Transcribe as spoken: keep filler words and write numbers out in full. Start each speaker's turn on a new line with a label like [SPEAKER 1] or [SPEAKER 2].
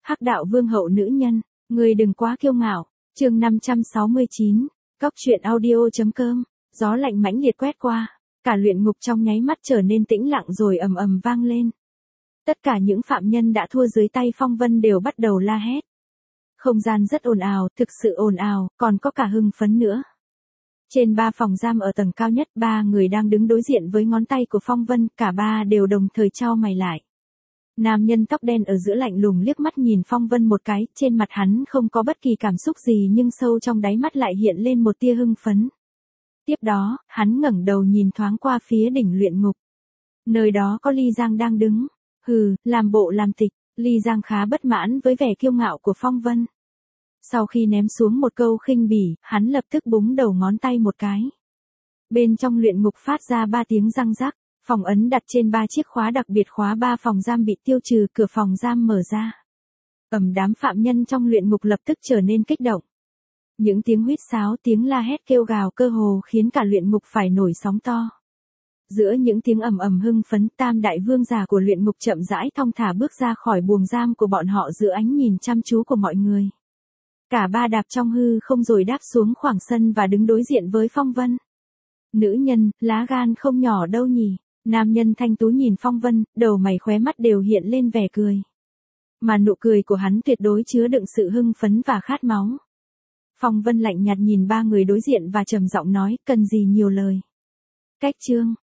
[SPEAKER 1] Hắc đạo vương hậu nữ nhân, người đừng quá kiêu ngạo. Chương năm trăm sáu mươi chín, Cóc truyện audio.com. Gió lạnh mãnh liệt quét qua, cả luyện ngục trong nháy mắt trở nên tĩnh lặng rồi ầm ầm vang lên. Tất cả những phạm nhân đã thua dưới tay Phong Vân đều bắt đầu la hét. Không gian rất ồn ào, thực sự ồn ào, còn có cả hưng phấn nữa. Trên ba phòng giam ở tầng cao nhất, ba người đang đứng đối diện với ngón tay của Phong Vân, cả ba đều đồng thời chau mày lại. Nam nhân tóc đen ở giữa lạnh lùng liếc mắt nhìn Phong Vân một cái, trên mặt hắn không có bất kỳ cảm xúc gì nhưng sâu trong đáy mắt lại hiện lên một tia hưng phấn. Tiếp đó, hắn ngẩng đầu nhìn thoáng qua phía đỉnh luyện ngục. Nơi đó có Ly Giang đang đứng. Hừ, làm bộ làm tịch, Ly Giang khá bất mãn với vẻ kiêu ngạo của Phong Vân. Sau khi ném xuống một câu khinh bỉ, hắn lập tức búng đầu ngón tay một cái. Bên trong luyện ngục phát ra ba tiếng răng rắc, phòng ấn đặt trên ba chiếc khóa đặc biệt khóa ba phòng giam bị tiêu trừ, cửa phòng giam mở ra. Ầm, đám phạm nhân trong luyện ngục lập tức trở nên kích động. Những tiếng huýt sáo, tiếng la hét kêu gào cơ hồ khiến cả luyện ngục phải nổi sóng to. Giữa những tiếng ầm ầm hưng phấn, tam đại vương giả của luyện ngục chậm rãi thong thả bước ra khỏi buồng giam của bọn họ giữa ánh nhìn chăm chú của mọi người. Cả ba đạp trong hư không rồi đáp xuống khoảng sân và đứng đối diện với Phong Vân. Nữ nhân, lá gan không nhỏ đâu nhỉ. Nam nhân thanh tú nhìn Phong Vân, đầu mày khóe mắt đều hiện lên vẻ cười. Mà nụ cười của hắn tuyệt đối chứa đựng sự hưng phấn và khát máu. Phong Vân lạnh nhạt nhìn ba người đối diện và trầm giọng nói, cần gì nhiều lời. Cách chương,